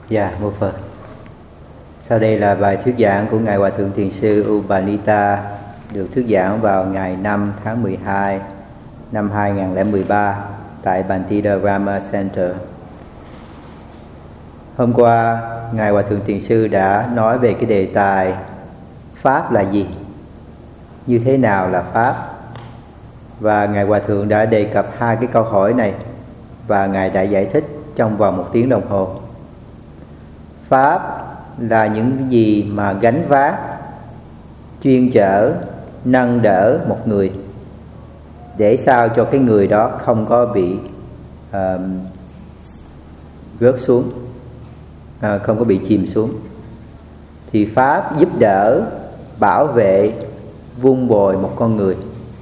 Dạ, Mô Phật. Sau đây là bài thuyết giảng của Ngài Hòa Thượng Thiền sư Upanita, được thuyết giảng vào ngày 5 tháng 12 năm 2013 tại Bantida Rama Center. Hôm qua, Ngài Hòa Thượng Thiền sư đã nói về cái đề tài Pháp là gì? Như thế nào là Pháp? Và Ngài Hòa Thượng đã đề cập hai cái câu hỏi này và Ngài đã giải thích trong vòng 1 tiếng đồng hồ. Pháp là những gì mà gánh vác, chuyên chở, nâng đỡ một người để sao cho cái người đó không có bị rớt xuống, không có bị chìm xuống. Thì Pháp giúp đỡ, bảo vệ, vun bồi một con người.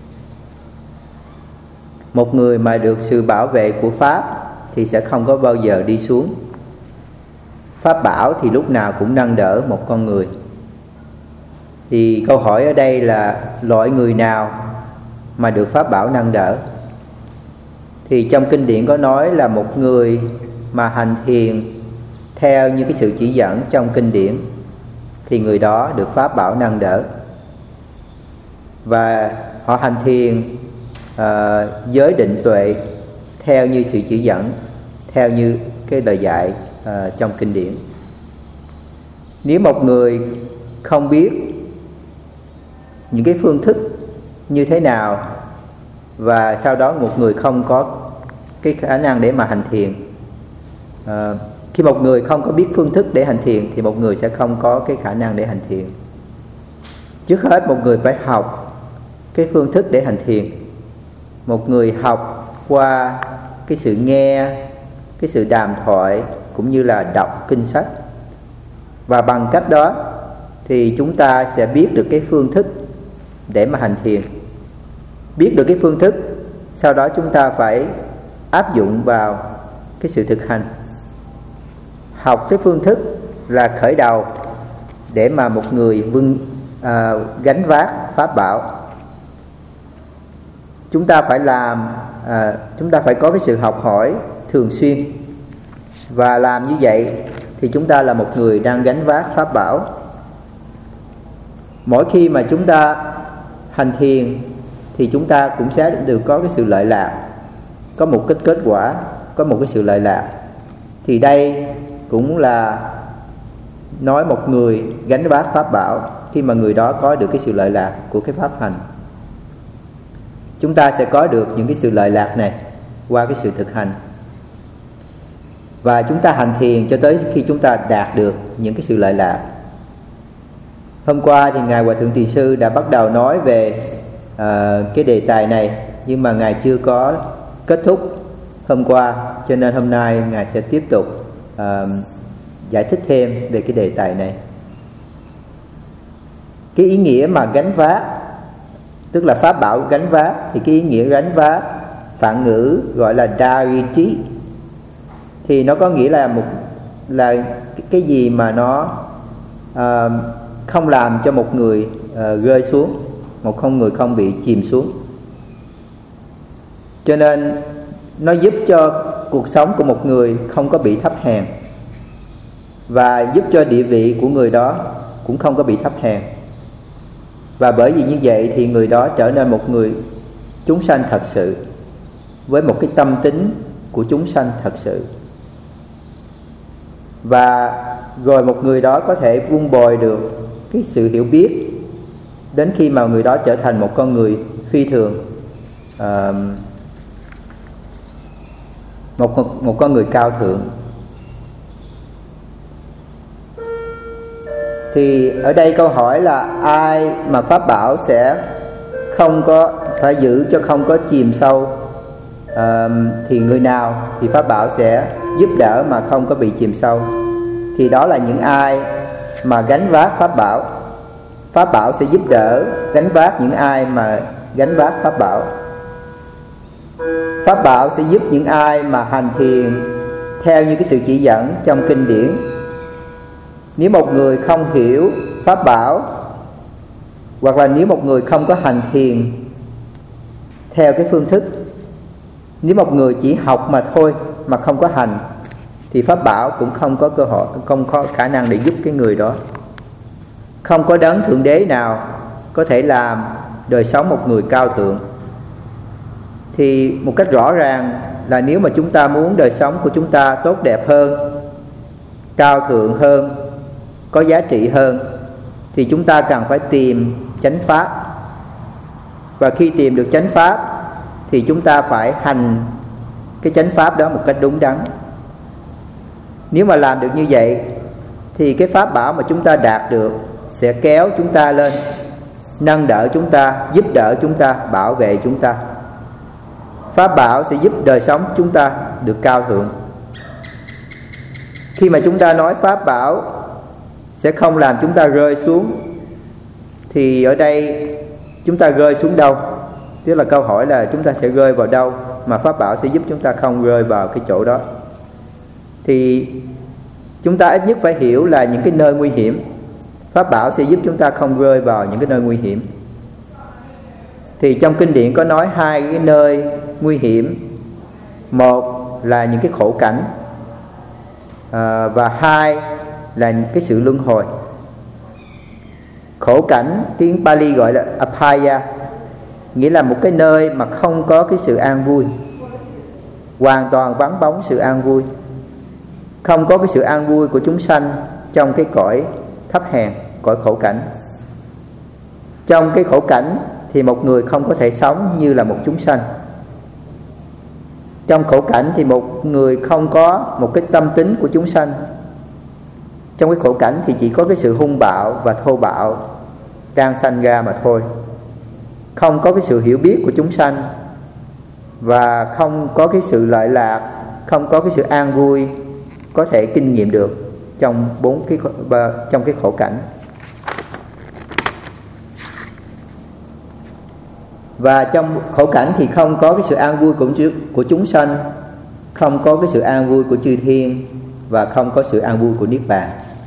Một người mà được sự bảo vệ của Pháp thì sẽ không có bao giờ đi xuống. Pháp bảo thì lúc nào cũng nâng đỡ một con người. Thì câu hỏi ở đây là loại người nào mà được Pháp bảo nâng đỡ? Thì trong kinh điển có nói là một người mà hành thiền theo như cái sự chỉ dẫn trong kinh điển thì người đó được Pháp bảo nâng đỡ. Và họ hành thiền giới định tuệ theo như sự chỉ dẫn, theo như cái lời dạy trong kinh điển. Nếu một người không biết những cái phương thức như thế nào, và sau đó một người không có cái khả năng để mà hành thiền, khi một người không có biết phương thức để hành thiền thì một người sẽ không có cái khả năng để hành thiền. Trước hết một người phải học cái phương thức để hành thiền. Một người học qua cái sự nghe, cái sự đàm thoại cũng như là đọc kinh sách. Và bằng cách đó thì chúng ta sẽ biết được cái phương thức để mà hành thiền. Biết được cái phương thức, sau đó chúng ta phải áp dụng vào cái sự thực hành. Học cái phương thức là khởi đầu để mà một người gánh vác Pháp bảo. Chúng ta phải chúng ta phải có cái sự học hỏi thường xuyên. Và làm như vậy thì chúng ta là một người đang gánh vác Pháp bảo. Mỗi khi mà chúng ta hành thiền thì chúng ta cũng sẽ được có cái sự lợi lạc, có một cái kết quả, có một cái sự lợi lạc. Thì đây cũng là nói một người gánh vác Pháp bảo khi mà người đó có được cái sự lợi lạc của cái Pháp hành. Chúng ta sẽ có được những cái sự lợi lạc này qua cái sự thực hành. Và chúng ta hành thiền cho tới khi chúng ta đạt được những cái sự lợi lạc. Hôm qua thì Ngài Hòa Thượng Thiền sư đã bắt đầu nói về cái đề tài này, nhưng mà Ngài chưa có kết thúc hôm qua, cho nên hôm nay Ngài sẽ tiếp tục giải thích thêm về cái đề tài này. Cái ý nghĩa mà gánh vác, tức là Pháp bảo gánh vác, thì cái ý nghĩa gánh vác phạn ngữ gọi là dariti, thì nó có nghĩa là cái gì mà nó không làm cho một người rơi xuống, một người không bị chìm xuống. Cho nên nó giúp cho cuộc sống của một người không có bị thấp hèn, và giúp cho địa vị của người đó cũng không có bị thấp hèn. Và bởi vì như vậy thì người đó trở nên một người chúng sanh thật sự, với một cái tâm tính của chúng sanh thật sự. Và rồi một người đó có thể vun bồi được cái sự hiểu biết đến khi mà người đó trở thành một con người phi thường, một con người cao thượng. Thì ở đây câu hỏi là ai mà Pháp bảo sẽ không có phải giữ cho không có chìm sâu, thì người nào thì Pháp bảo sẽ giúp đỡ mà không có bị chìm sâu. Thì đó là những ai mà gánh vác Pháp bảo. Pháp bảo sẽ giúp đỡ gánh vác những ai mà gánh vác Pháp bảo. Pháp bảo sẽ giúp những ai mà hành thiền theo như cái sự chỉ dẫn trong kinh điển. Nếu một người không hiểu Pháp bảo, hoặc là nếu một người không có hành thiền theo cái phương thức, nếu một người chỉ học mà thôi mà không có hành, thì pháp bảo cũng không có cơ hội, không có khả năng để giúp cái người đó. Không có đấng thượng đế nào có thể làm đời sống một người cao thượng. Thì một cách rõ ràng là nếu mà chúng ta muốn đời sống của chúng ta tốt đẹp hơn, cao thượng hơn, có giá trị hơn, thì chúng ta cần phải tìm chánh pháp. Và khi tìm được chánh pháp thì chúng ta phải hành cái chánh pháp đó một cách đúng đắn. Nếu mà làm được như vậy thì cái pháp bảo mà chúng ta đạt được sẽ kéo chúng ta lên, nâng đỡ chúng ta, giúp đỡ chúng ta, bảo vệ chúng ta. Pháp bảo sẽ giúp đời sống chúng ta được cao thượng. Khi mà chúng ta nói pháp bảo sẽ không làm chúng ta rơi xuống, thì ở đây chúng ta rơi xuống đâu? Tức là câu hỏi là chúng ta sẽ rơi vào đâu mà pháp bảo sẽ giúp chúng ta không rơi vào cái chỗ đó. Thì chúng ta ít nhất phải hiểu là những cái nơi nguy hiểm, pháp bảo sẽ giúp chúng ta không rơi vào những cái nơi nguy hiểm. Thì trong kinh điển có nói hai cái nơi nguy hiểm. Một là những cái khổ cảnh, và hai là những cái sự luân hồi. Khổ cảnh tiếng Pali gọi là apaya, nghĩa là một cái nơi mà không có cái sự an vui, hoàn toàn vắng bóng sự an vui. Không có cái sự an vui của chúng sanh trong cái cõi thấp hèn, cõi khổ cảnh. Trong cái khổ cảnh thì một người không có thể sống như là một chúng sanh. Trong khổ cảnh thì một người không có một cái tâm tính của chúng sanh. Trong cái khổ cảnh thì chỉ có cái sự hung bạo và thô bạo đang sanh ra mà thôi. Không có cái sự hiểu biết của chúng sanh, và không có cái sự lợi lạc, không có cái sự an vui có thể kinh nghiệm được trong trong cái khổ cảnh. Và trong khổ cảnh thì không có cái sự an vui của chúng sanh, không có cái sự an vui của chư thiên, và không có sự an vui của Niết Bàn.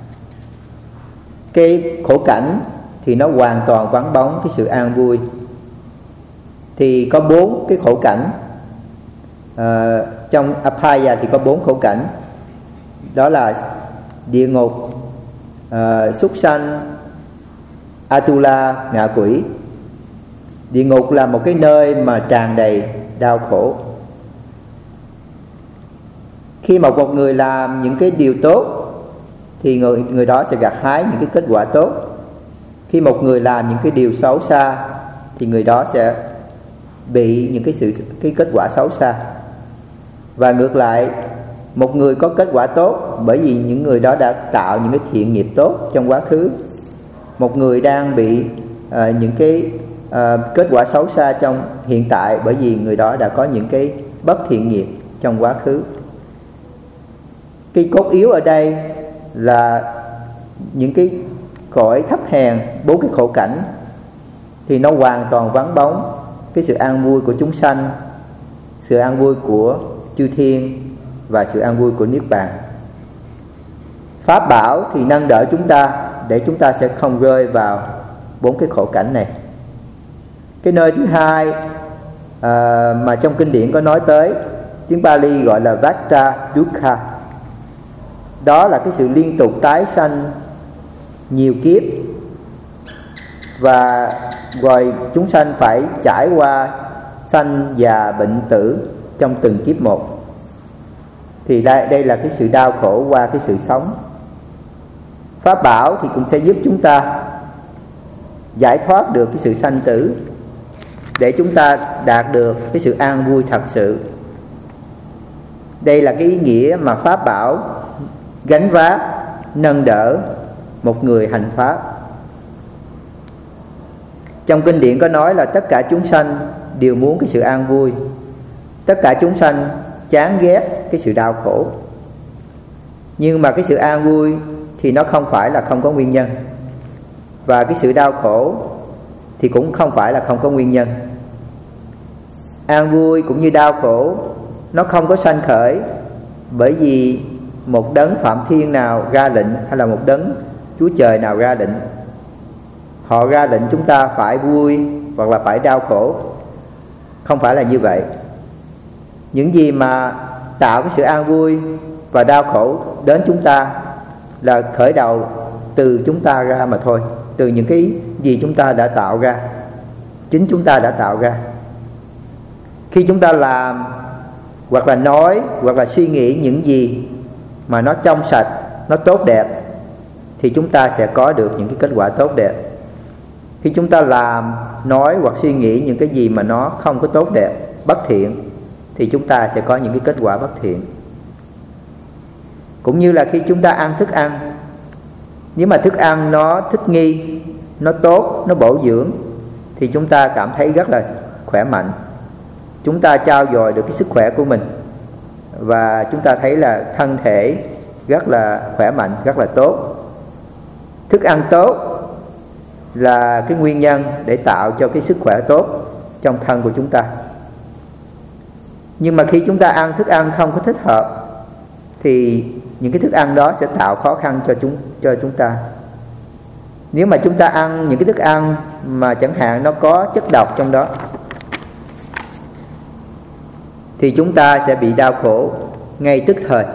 Cái khổ cảnh thì nó hoàn toàn vắng bóng cái sự an vui. Thì có 4 cái khổ cảnh. Trong Apaya thì có 4 khổ cảnh. Đó là địa ngục, súc sanh, Atula, ngạ quỷ. Địa ngục là một cái nơi mà tràn đầy đau khổ. Khi mà một người làm những cái điều tốt thì người đó sẽ gặt hái những cái kết quả tốt. Khi một người làm những cái điều xấu xa thì người đó sẽ bị những cái kết quả xấu xa. Và ngược lại, một người có kết quả tốt bởi vì những người đó đã tạo những cái thiện nghiệp tốt trong quá khứ. Một người đang bị những cái kết quả xấu xa trong hiện tại bởi vì người đó đã có những cái bất thiện nghiệp trong quá khứ. Cái cốt yếu ở đây là những cái cõi thấp hèn, 4 cái khổ cảnh thì nó hoàn toàn vắng bóng cái sự an vui của chúng sanh, sự an vui của chư thiên và sự an vui của Niết Bàn. Pháp bảo thì nâng đỡ chúng ta để chúng ta sẽ không rơi vào 4 cái khổ cảnh này. Cái nơi thứ hai mà trong kinh điển có nói tới, tiếng Pali gọi là Vata Dukkha. Đó là cái sự liên tục tái sanh nhiều kiếp, và rồi chúng sanh phải trải qua sanh già bệnh tử trong từng kiếp một. Thì đây là cái sự đau khổ qua cái sự sống. Pháp bảo thì cũng sẽ giúp chúng ta giải thoát được cái sự sanh tử, để chúng ta đạt được cái sự an vui thật sự. Đây là cái ý nghĩa mà pháp bảo gánh vác, nâng đỡ một người hành pháp. Trong kinh điển có nói là tất cả chúng sanh đều muốn cái sự an vui. Tất cả chúng sanh chán ghét cái sự đau khổ. Nhưng mà cái sự an vui thì nó không phải là không có nguyên nhân, và cái sự đau khổ thì cũng không phải là không có nguyên nhân. An vui cũng như đau khổ nó không có sanh khởi bởi vì một đấng Phạm Thiên nào ra lệnh, hay là một đấng Chúa Trời nào ra lệnh. Họ ra lệnh chúng ta phải vui hoặc là phải đau khổ. Không phải là như vậy. Những gì mà tạo cái sự an vui và đau khổ đến chúng ta là khởi đầu từ chúng ta ra mà thôi, từ những cái gì chúng ta đã tạo ra, chính chúng ta đã tạo ra. Khi chúng ta làm hoặc là nói hoặc là suy nghĩ những gì mà nó trong sạch, nó tốt đẹp, thì chúng ta sẽ có được những cái kết quả tốt đẹp. Khi chúng ta làm, nói hoặc suy nghĩ những cái gì mà nó không có tốt đẹp, bất thiện, thì chúng ta sẽ có những cái kết quả bất thiện. Cũng như là khi chúng ta ăn thức ăn, nếu mà thức ăn nó thích nghi, nó tốt, nó bổ dưỡng, thì chúng ta cảm thấy rất là khỏe mạnh. Chúng ta trau dồi được cái sức khỏe của mình, và chúng ta thấy là thân thể rất là khỏe mạnh, rất là tốt. Thức ăn tốt là cái nguyên nhân để tạo cho cái sức khỏe tốt trong thân của chúng ta. Nhưng mà khi chúng ta ăn thức ăn không có thích hợp, thì những cái thức ăn đó sẽ tạo khó khăn cho chúng ta. Nếu mà chúng ta ăn những cái thức ăn mà chẳng hạn nó có chất độc trong đó, thì chúng ta sẽ bị đau khổ ngay tức thời.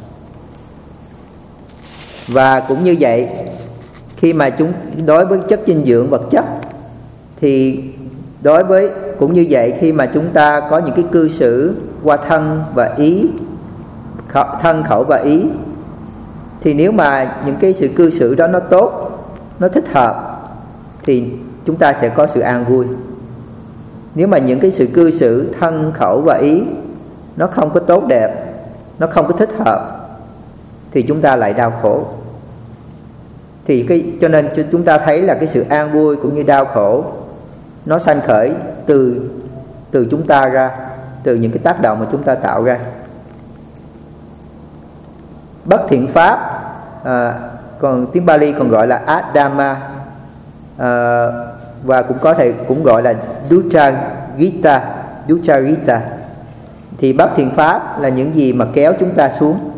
Và cũng như vậy, khi mà đối với chất dinh dưỡng vật chất, thì cũng như vậy, khi mà chúng ta có những cái cư xử qua thân và ý, thân khẩu và ý, thì nếu mà những cái sự cư xử đó nó tốt, nó thích hợp, thì chúng ta sẽ có sự an vui. Nếu mà những cái sự cư xử thân khẩu và ý nó không có tốt đẹp, nó không có thích hợp, thì chúng ta lại đau khổ. Thì cho nên chúng ta thấy là cái sự an vui cũng như đau khổ nó sanh khởi từ chúng ta ra, từ những cái tác động mà chúng ta tạo ra. Bất thiện pháp, còn tiếng Pali còn gọi là Adama, và cũng gọi là Duccharita. Thì bất thiện pháp là những gì mà kéo chúng ta xuống.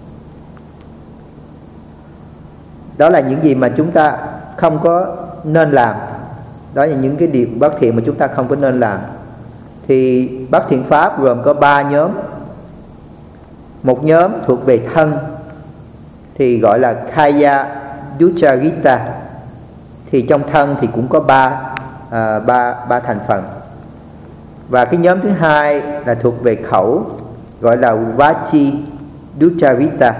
Đó là những gì mà chúng ta không có nên làm. Đó là những cái điều bất thiện mà chúng ta không có nên làm. Thì bất thiện pháp gồm có 3 nhóm. Một nhóm thuộc về thân, thì gọi là Kaya Duccharita. Thì trong thân thì cũng có ba thành phần. Và cái nhóm thứ hai là thuộc về khẩu, gọi là Vachi Duccharita.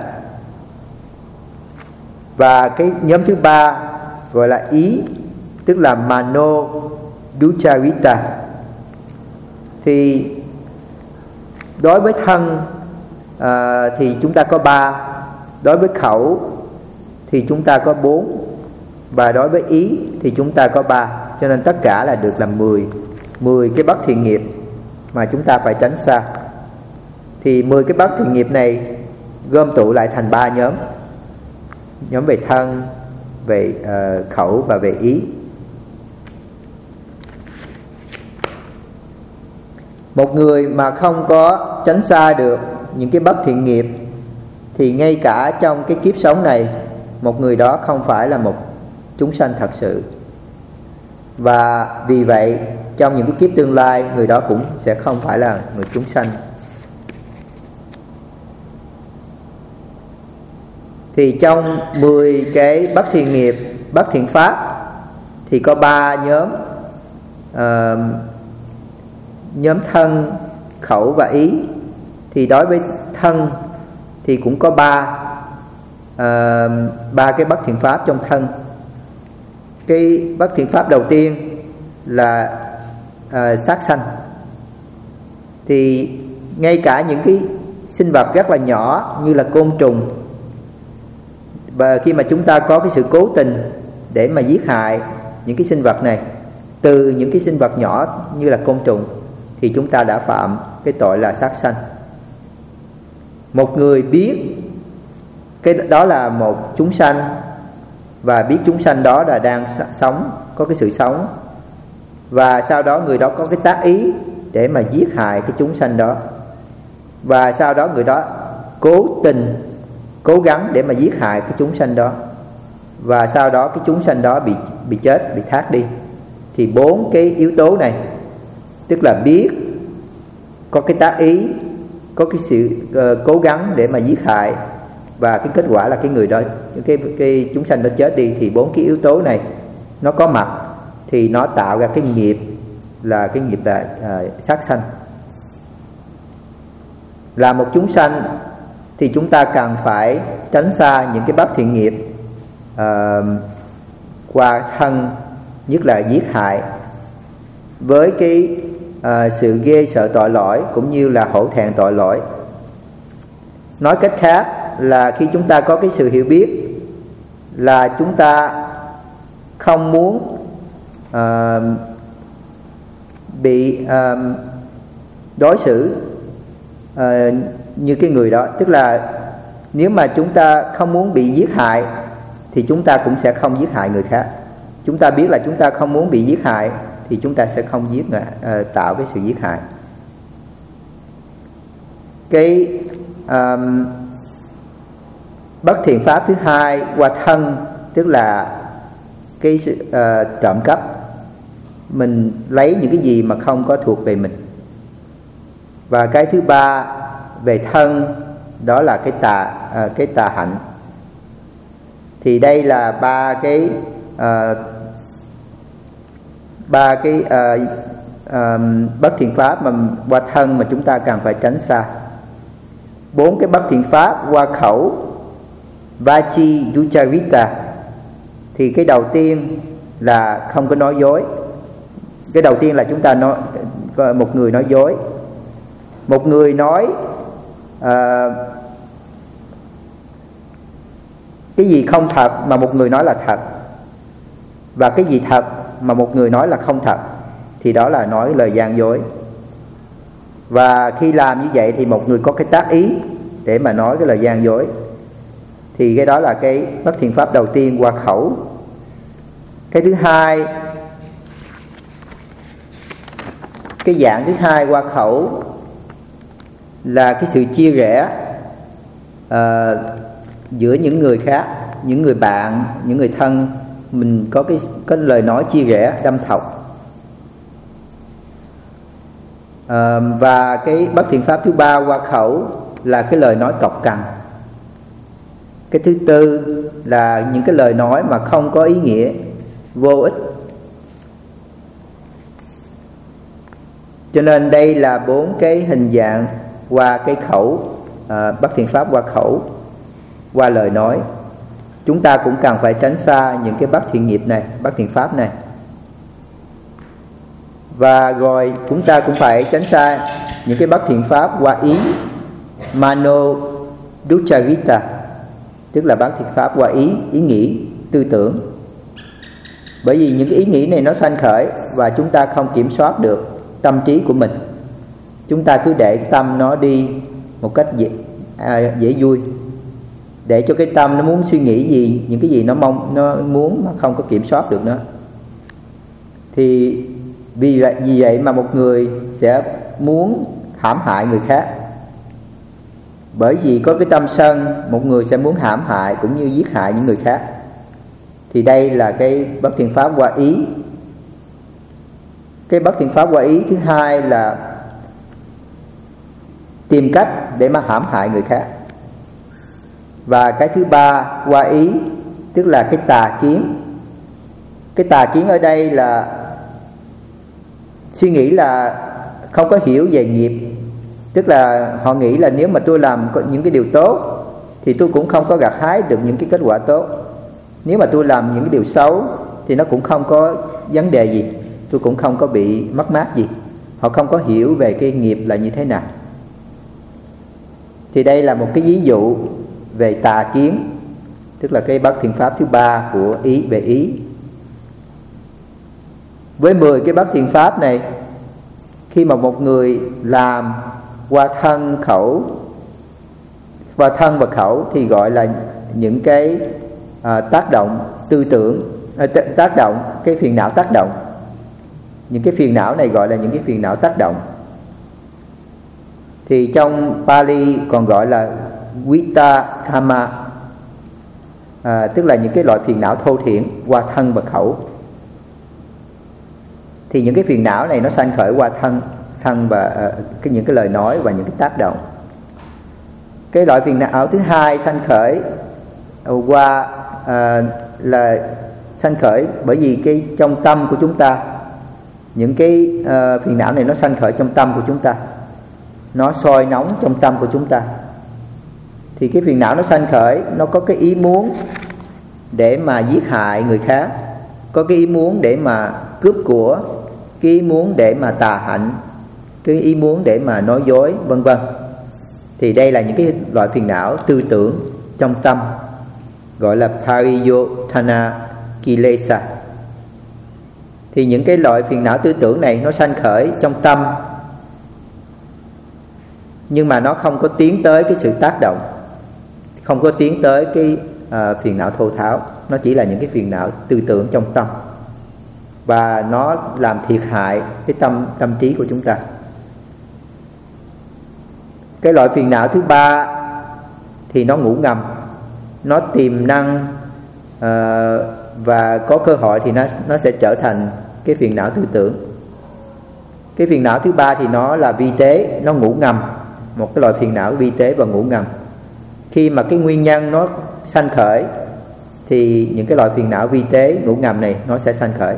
Và cái nhóm thứ ba gọi là ý, tức là Mano Duccharita. Thì đối với thân thì chúng ta có 3, đối với khẩu thì chúng ta có 4, và đối với ý thì chúng ta có 3. Cho nên tất cả là được làm 10 cái bất thiện nghiệp mà chúng ta phải tránh xa. Thì 10 cái bất thiện nghiệp này gom tụ lại thành 3 nhóm. Nhóm về thân, về khẩu và về ý. Một người mà không có tránh xa được những cái bất thiện nghiệp, thì ngay cả trong cái kiếp sống này, một người đó không phải là một chúng sanh thật sự. Và vì vậy trong những cái kiếp tương lai, người đó cũng sẽ không phải là người chúng sanh. Thì trong 10 cái bất thiện nghiệp, bất thiện pháp, thì có 3 nhóm. Nhóm thân, khẩu và ý. Thì đối với thân thì cũng có 3 cái bất thiện pháp trong thân. Cái bất thiện pháp đầu tiên là sát sanh. Thì ngay cả những cái sinh vật rất là nhỏ như là côn trùng, và khi mà chúng ta có cái sự cố tình để mà giết hại những cái sinh vật này, từ những cái sinh vật nhỏ như là côn trùng, thì chúng ta đã phạm cái tội là sát sanh. Một người biết cái đó là một chúng sanh, và biết chúng sanh đó là đang sống, có cái sự sống, và sau đó người đó có cái tác ý để mà giết hại cái chúng sanh đó, và sau đó người đó cố gắng để mà giết hại cái chúng sanh đó, và sau đó cái chúng sanh đó bị chết, bị thác đi. Thì 4 cái yếu tố này, tức là biết, có cái tác ý, có cái sự cố gắng để mà giết hại, và cái kết quả là cái người đó, cái chúng sanh đó chết đi, thì 4 cái yếu tố này nó có mặt thì nó tạo ra cái nghiệp là cái nghiệp là sát sanh. Là một chúng sanh thì chúng ta cần phải tránh xa những cái bất thiện nghiệp qua thân, nhất là giết hại, với cái sự ghê sợ tội lỗi cũng như là hổ thẹn tội lỗi. Nói cách khác là khi chúng ta có cái sự hiểu biết là chúng ta không muốn bị đối xử như cái người đó, tức là nếu mà chúng ta không muốn bị giết hại thì chúng ta cũng sẽ không giết hại người khác. Chúng ta biết là chúng ta không muốn bị giết hại thì chúng ta sẽ không tạo cái sự giết hại. Cái bất thiện pháp thứ hai qua thân, tức là cái sự trộm cắp, mình lấy những cái gì mà không có thuộc về mình. Và cái thứ ba về thân, đó là cái tà hạnh. Thì đây là ba cái bất thiện pháp mà qua thân mà chúng ta cần phải tránh xa. 4 cái bất thiện pháp qua khẩu, Vachi Ducharita, thì cái đầu tiên là không có nói dối. Cái đầu tiên là chúng ta nói, một người nói dối. Một người nói cái gì không thật mà một người nói là thật, và cái gì thật mà một người nói là không thật, thì đó là nói lời gian dối. Và khi làm như vậy thì một người có cái tác ý để mà nói cái lời gian dối, thì cái đó là cái bất thiện pháp đầu tiên qua khẩu. Cái thứ hai, cái dạng thứ hai qua khẩu là cái sự chia rẽ giữa những người khác, những người bạn, những người thân. Mình có cái lời nói chia rẽ, đâm thọc. Và cái bất thiện pháp thứ ba qua khẩu là cái lời nói cộc cằn. Cái thứ tư là những cái lời nói mà không có ý nghĩa, vô ích. Cho nên đây là 4 cái hình dạng qua cái khẩu, bất thiện pháp qua khẩu, qua lời nói. Chúng ta cũng cần phải tránh xa những cái bất thiện nghiệp này, bất thiện pháp này. Và rồi chúng ta cũng phải tránh xa những cái bất thiện pháp qua ý, Mano Ducharita, tức là bất thiện pháp qua ý nghĩ, tư tưởng. Bởi vì những cái ý nghĩ này nó sanh khởi và chúng ta không kiểm soát được tâm trí của mình. Chúng ta cứ để tâm nó đi một cách dễ vui, để cho cái tâm nó muốn suy nghĩ gì, những cái gì nó muốn mà không có kiểm soát được nó. Thì vì vậy mà một người sẽ muốn hãm hại người khác. Bởi vì có cái tâm sân, một người sẽ muốn hãm hại cũng như giết hại những người khác. Thì đây là cái bất thiện pháp qua ý. Cái bất thiện pháp qua ý thứ hai là tìm cách để mà hãm hại người khác. Và cái thứ ba qua ý, tức là cái tà kiến. Cái tà kiến ở đây là suy nghĩ là không có hiểu về nghiệp. Tức là họ nghĩ là nếu mà tôi làm những cái điều tốt thì tôi cũng không có gặt hái được những cái kết quả tốt. Nếu mà tôi làm những cái điều xấu thì nó cũng không có vấn đề gì, tôi cũng không có bị mất mát gì. Họ không có hiểu về cái nghiệp là như thế nào. Thì đây là một cái ví dụ về tà kiến, tức là cái bất thiện pháp thứ ba của ý, về ý. Với 10 cái bất thiện pháp này, khi mà một người làm qua thân khẩu, qua thân và khẩu thì gọi là những cái tác động tư tưởng, tác động cái phiền não tác động. Những cái phiền não này gọi là những cái phiền não tác động. Thì trong Pali còn gọi là Vitakama, tức là những cái loại phiền não thô thiển qua thân và khẩu. Thì những cái phiền não này nó sanh khởi qua thân và những cái lời nói và những cái tác động. Cái loại phiền não thứ hai sanh khởi qua là sanh khởi bởi vì cái trong tâm của chúng ta, những cái phiền não này nó sanh khởi trong tâm của chúng ta, nó sôi nóng trong tâm của chúng ta. Thì cái phiền não nó sanh khởi, nó có cái ý muốn để mà giết hại người khác, có cái ý muốn để mà cướp của, cái ý muốn để mà tà hạnh, cái ý muốn để mà nói dối, vân vân. Thì đây là những cái loại phiền não tư tưởng trong tâm, gọi là Pariyotthana Kilesa. Thì những cái loại phiền não tư tưởng này nó sanh khởi trong tâm, nhưng mà nó không có tiến tới cái sự tác động, không có tiến tới cái phiền não thô tháo. Nó chỉ là những cái phiền não tư tưởng trong tâm, và nó làm thiệt hại cái tâm trí của chúng ta. Cái loại phiền não thứ ba thì nó ngủ ngầm, nó tiềm năng và có cơ hội thì nó sẽ trở thành cái phiền não tư tưởng. Cái phiền não thứ ba thì nó là vi tế, nó ngủ ngầm, một cái loại phiền não vi tế và ngủ ngầm. Khi mà cái nguyên nhân nó sanh khởi thì những cái loại phiền não vi tế ngủ ngầm này nó sẽ sanh khởi.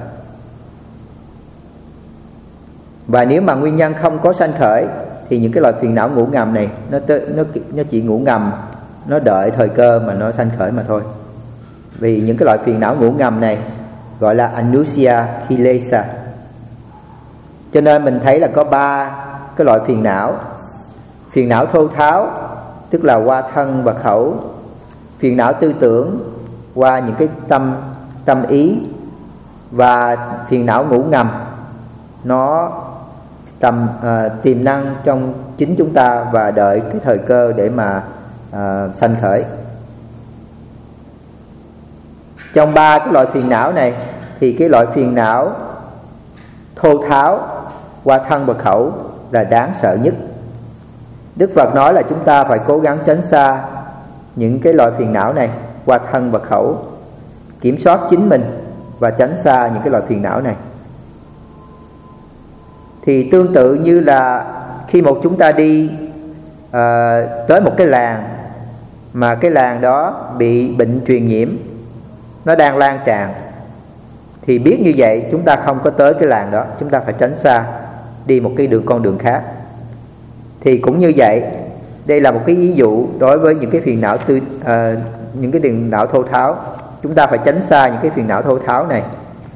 Và nếu mà nguyên nhân không có sanh khởi thì những cái loại phiền não ngủ ngầm này nó chỉ ngủ ngầm, nó đợi thời cơ mà nó sanh khởi mà thôi. Vì những cái loại phiền não ngủ ngầm này gọi là Anusya Kilesa. Cho nên mình thấy là có 3 cái loại phiền não. Phiền não thô tháo tức là qua thân và khẩu, phiền não tư tưởng qua những cái tâm ý, và phiền não ngủ ngầm nó tiềm năng trong chính chúng ta và đợi cái thời cơ để mà sanh khởi. Trong 3 cái loại phiền não này thì cái loại phiền não thô tháo qua thân và khẩu là đáng sợ nhất. Đức Phật nói là chúng ta phải cố gắng tránh xa những cái loại phiền não này qua thân và khẩu, kiểm soát chính mình và tránh xa những cái loại phiền não này. Thì tương tự như là khi chúng ta đi tới một cái làng mà cái làng đó bị bệnh truyền nhiễm, nó đang lan tràn, thì biết như vậy chúng ta không có tới cái làng đó, chúng ta phải tránh xa, đi một cái con đường khác. Thì cũng như vậy, đây là một cái ví dụ đối với những cái phiền não những cái phiền não thô tháo. Chúng ta phải tránh xa những cái phiền não thô tháo này.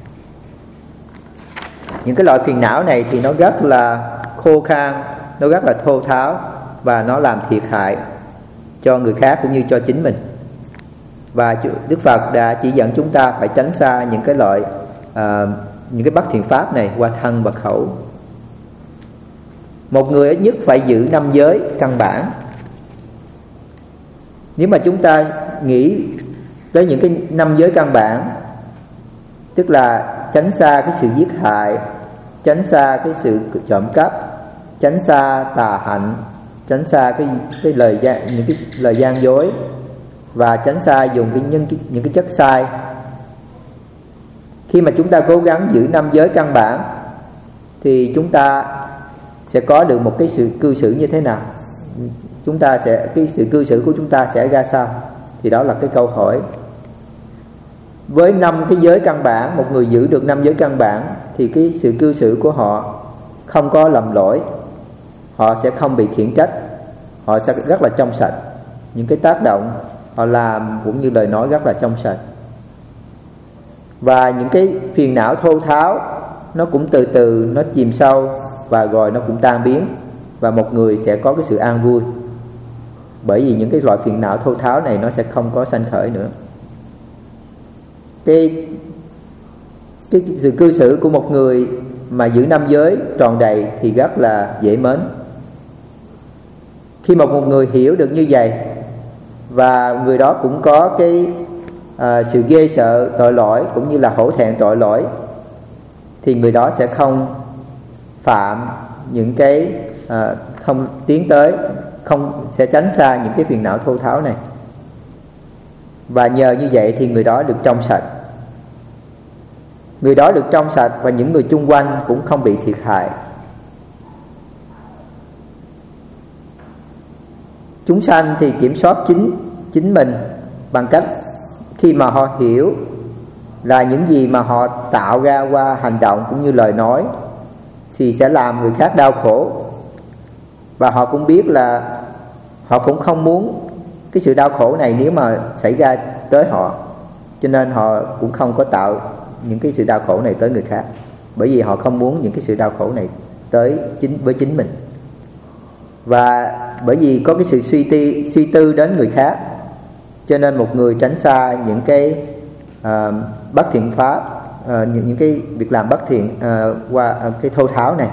Những cái loại phiền não này thì nó rất là khô khan, nó rất là thô tháo, và nó làm thiệt hại cho người khác cũng như cho chính mình. Và Đức Phật đã chỉ dẫn chúng ta phải tránh xa những cái loại những cái bất thiện pháp này qua thân và khẩu. Một người ít nhất phải giữ 5 giới căn bản. Nếu mà chúng ta nghĩ tới những cái 5 giới căn bản, tức là tránh xa cái sự giết hại, tránh xa cái sự trộm cắp, tránh xa tà hạnh, tránh xa những cái lời gian dối, và tránh xa dùng những cái chất sai. Khi mà chúng ta cố gắng giữ 5 giới căn bản thì chúng ta sẽ có được một cái sự cư xử như thế nào? Cái sự cư xử của chúng ta sẽ ra sao? Thì đó là cái câu hỏi. Với 5 cái giới căn bản, một người giữ được 5 giới căn bản thì cái sự cư xử của họ không có lầm lỗi, họ sẽ không bị khiển trách, họ sẽ rất là trong sạch. Những cái tác động họ làm cũng như lời nói rất là trong sạch. Và những cái phiền não thô tháo nó cũng từ từ nó chìm sâu, và rồi nó cũng tan biến, và một người sẽ có cái sự an vui, bởi vì những cái loại phiền não thô tháo này nó sẽ không có sanh khởi nữa. Cái sự cư xử của một người mà giữ 5 giới tròn đầy thì rất là dễ mến. Khi một người hiểu được như vậy, và người đó cũng có cái sự ghê sợ tội lỗi cũng như là hổ thẹn tội lỗi, thì người đó sẽ không phạm những cái không tiến tới, sẽ tránh xa những cái phiền não thô tháo này. Và nhờ như vậy thì người đó được trong sạch. Người đó được trong sạch và những người chung quanh cũng không bị thiệt hại. chúng sanh thì kiểm soát chính mình bằng cách khi mà họ hiểu là những gì mà họ tạo ra qua hành động cũng như lời nói thì sẽ làm người khác đau khổ, và họ cũng biết là họ cũng không muốn cái sự đau khổ này nếu mà xảy ra tới họ, cho nên họ cũng không có tạo những cái sự đau khổ này tới người khác, bởi vì họ không muốn những cái sự đau khổ này tới với chính mình. Và bởi vì có cái sự suy tư đến người khác, cho nên một người tránh xa những cái bất thiện pháp, những cái việc làm bất thiện qua cái thô tháo này.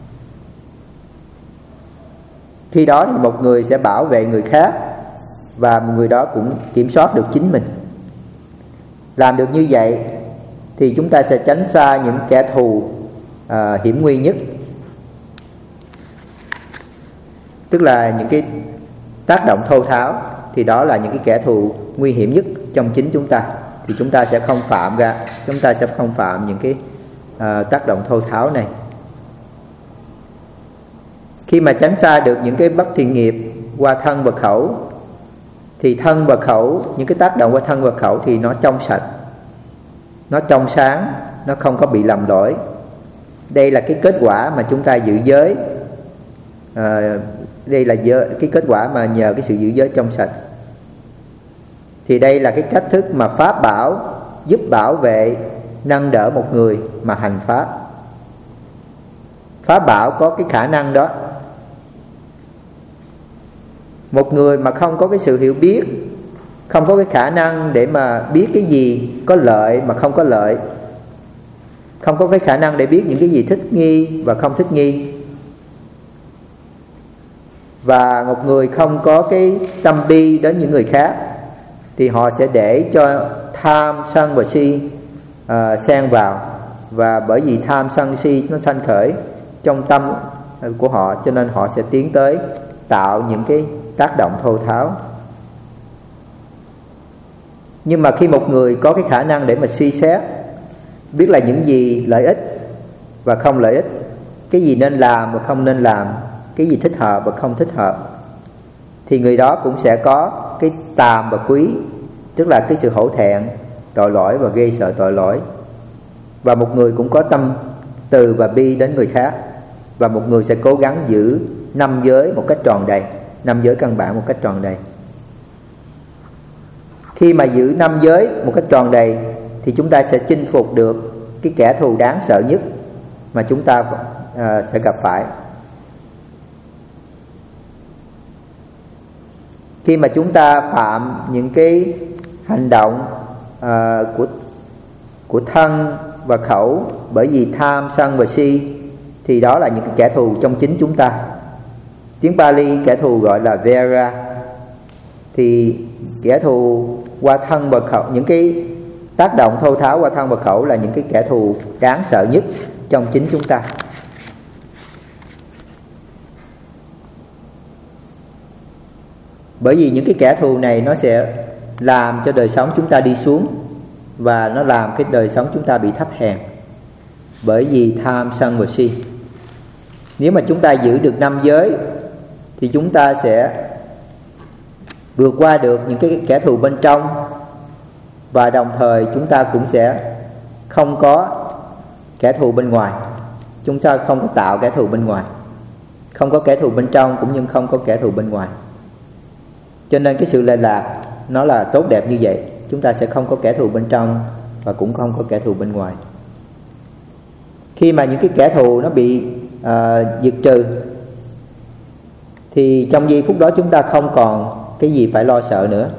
Khi đó thì một người sẽ bảo vệ người khác, và một người đó cũng kiểm soát được chính mình. Làm được như vậy thì chúng ta sẽ tránh xa những kẻ thù hiểm nguy nhất, tức là những cái tác động thô tháo, thì đó là những cái kẻ thù nguy hiểm nhất trong chính chúng ta. Thì chúng ta sẽ không phạm những cái tác động thô tháo này. Khi mà tránh xa được những cái bất thiện nghiệp qua thân và khẩu, thì thân và khẩu, những cái tác động qua thân và khẩu thì nó trong sạch, nó trong sáng, nó không có bị lầm lỗi. Đây là cái kết quả mà chúng ta giữ giới. Đây là cái kết quả mà nhờ cái sự giữ giới trong sạch. Thì đây là cái cách thức mà Pháp bảo giúp bảo vệ, nâng đỡ một người mà hành Pháp. Pháp bảo có cái khả năng đó. Một người mà không có cái sự hiểu biết, không có cái khả năng để mà biết cái gì có lợi mà không có lợi, không có cái khả năng để biết những cái gì thích nghi và không thích nghi, và một người không có cái tâm bi đến những người khác, thì họ sẽ để cho tham, sân và si xen vào. Và bởi vì tham, sân, si nó sanh khởi trong tâm của họ, cho nên họ sẽ tiến tới tạo những cái tác động thô tháo. Nhưng mà khi một người có cái khả năng để mà suy xét, biết là những gì lợi ích và không lợi ích, cái gì nên làm và không nên làm, cái gì thích hợp và không thích hợp, thì người đó cũng sẽ có cái tàm và quý, tức là cái sự hổ thẹn, tội lỗi và gây sợ tội lỗi. Và một người cũng có tâm từ và bi đến người khác. Và một người sẽ cố gắng giữ 5 giới một cách tròn đầy, 5 giới căn bản một cách tròn đầy. Khi mà giữ 5 giới một cách tròn đầy thì chúng ta sẽ chinh phục được cái kẻ thù đáng sợ nhất mà chúng ta sẽ gặp phải. Khi mà chúng ta phạm những cái hành động của thân và khẩu bởi vì tham, sân và si, thì đó là những cái kẻ thù trong chính chúng ta. Tiếng Pali kẻ thù gọi là Vera. Thì kẻ thù qua thân và khẩu, những cái tác động thô tháo qua thân và khẩu là những cái kẻ thù đáng sợ nhất trong chính chúng ta. Bởi vì những cái kẻ thù này nó sẽ làm cho đời sống chúng ta đi xuống, và nó làm cái đời sống chúng ta bị thấp hèn bởi vì tham, sân và si. Nếu mà chúng ta giữ được 5 giới thì chúng ta sẽ vượt qua được những cái kẻ thù bên trong, và đồng thời chúng ta cũng sẽ không có kẻ thù bên ngoài. Chúng ta không có tạo kẻ thù bên ngoài, không có kẻ thù bên trong cũng như không có kẻ thù bên ngoài. Cho nên cái sự lệ lạc nó là tốt đẹp như vậy. Chúng ta sẽ không có kẻ thù bên trong và cũng không có kẻ thù bên ngoài. Khi mà những cái kẻ thù nó bị diệt trừ thì trong giây phút đó chúng ta không còn cái gì phải lo sợ nữa.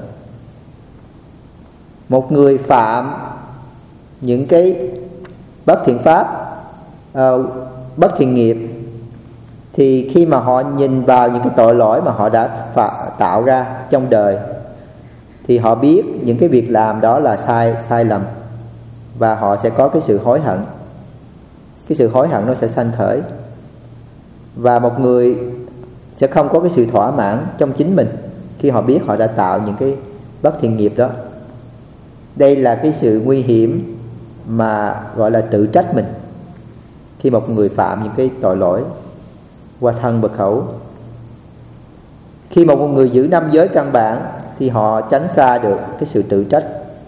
Một người phạm những cái bất thiện pháp, bất thiện nghiệp, thì khi mà họ nhìn vào những cái tội lỗi mà họ đã tạo ra trong đời, thì họ biết những cái việc làm đó là sai lầm, và họ sẽ có cái sự hối hận. Cái sự hối hận nó sẽ sanh khởi, và một người sẽ không có cái sự thỏa mãn trong chính mình khi họ biết họ đã tạo những cái bất thiện nghiệp đó. Đây là cái sự nguy hiểm mà gọi là tự trách mình khi một người phạm những cái tội lỗi qua thân và khẩu. Khi một người giữ 5 giới căn bản thì họ tránh xa được cái sự tự trách.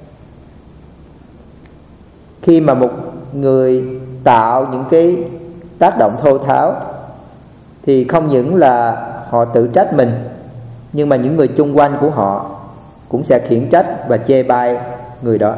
Khi mà một người tạo những cái tác động thô tháo thì không những là họ tự trách mình, nhưng mà những người chung quanh của họ cũng sẽ khiển trách và chê bai người đó.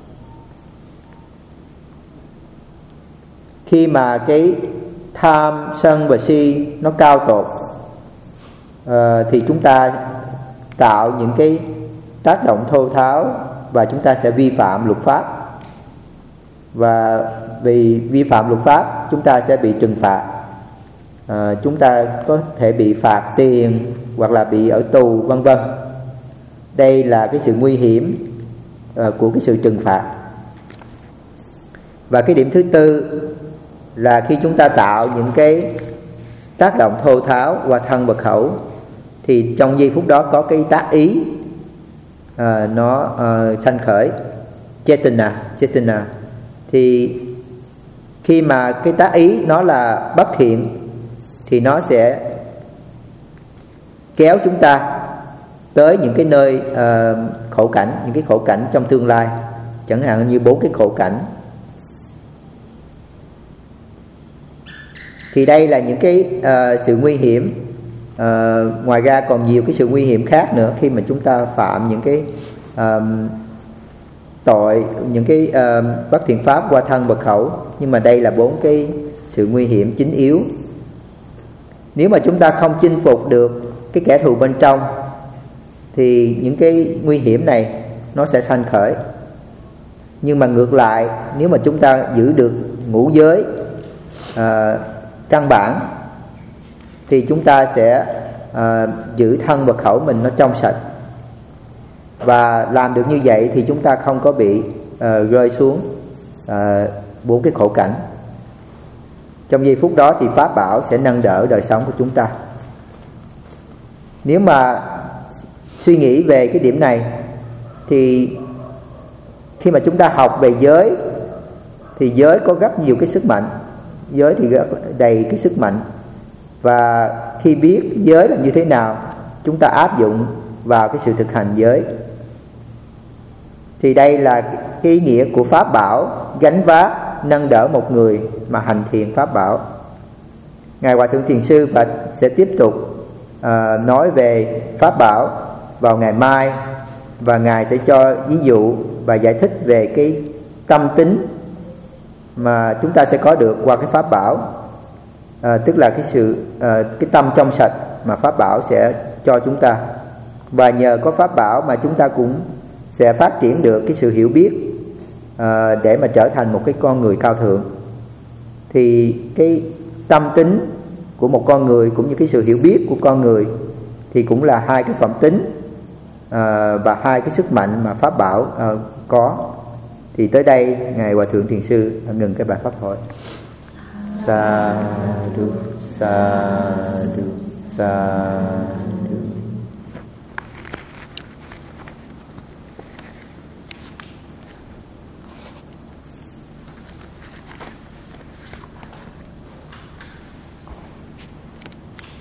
Khi mà cái tham, sân và si nó cao tột thì chúng ta tạo những cái tác động thô tháo và chúng ta sẽ vi phạm luật pháp. Và vì vi phạm luật pháp chúng ta sẽ bị trừng phạt. Chúng ta có thể bị phạt tiền hoặc là bị ở tù vân vân. Đây là cái sự nguy hiểm của cái sự trừng phạt. Và cái điểm thứ tư là khi chúng ta tạo những cái tác động thô tháo qua thân và khẩu thì trong giây phút đó có cái tác ý nó sanh khởi, chetana. Thì khi mà cái tác ý nó là bất thiện thì nó sẽ kéo chúng ta tới những cái nơi khổ cảnh, những cái khổ cảnh trong tương lai, chẳng hạn như 4 cái khổ cảnh. Thì đây là những cái sự nguy hiểm. Ngoài ra còn nhiều cái sự nguy hiểm khác nữa khi mà chúng ta phạm những cái tội, những cái bất thiện pháp qua thân và khẩu. Nhưng mà đây là 4 cái sự nguy hiểm chính yếu. Nếu mà chúng ta không chinh phục được cái kẻ thù bên trong thì những cái nguy hiểm này nó sẽ sanh khởi. Nhưng mà ngược lại, nếu mà chúng ta giữ được ngũ giới căn bản thì chúng ta sẽ giữ thân và khẩu mình nó trong sạch. Và làm được như vậy thì chúng ta không có bị rơi xuống 4 cái khổ cảnh. Trong giây phút đó thì Pháp bảo sẽ nâng đỡ đời sống của chúng ta. Nếu mà suy nghĩ về cái điểm này thì khi mà chúng ta học về giới thì giới có rất nhiều cái sức mạnh. Giới thì đầy cái sức mạnh. Và khi biết giới là như thế nào, chúng ta áp dụng vào cái sự thực hành giới. Thì đây là cái ý nghĩa của Pháp bảo gánh vác nâng đỡ một người mà hành thiền Pháp bảo. Ngài Hòa Thượng Thiền Sư và sẽ tiếp tục nói về Pháp bảo vào ngày mai. Và Ngài sẽ cho ví dụ và giải thích về cái tâm tính mà chúng ta sẽ có được qua cái Pháp bảo. Tức là cái tâm trong sạch mà Pháp bảo sẽ cho chúng ta. Và nhờ có Pháp bảo mà chúng ta cũng sẽ phát triển được cái sự hiểu biết để mà trở thành một cái con người cao thượng. Thì cái tâm tính của một con người cũng như cái sự hiểu biết của con người thì cũng là hai cái phẩm tính và hai cái sức mạnh mà Pháp bảo có. Thì tới đây Ngài Hòa Thượng Thiền Sư ngừng cái bài pháp thoại. Sa du sa du sa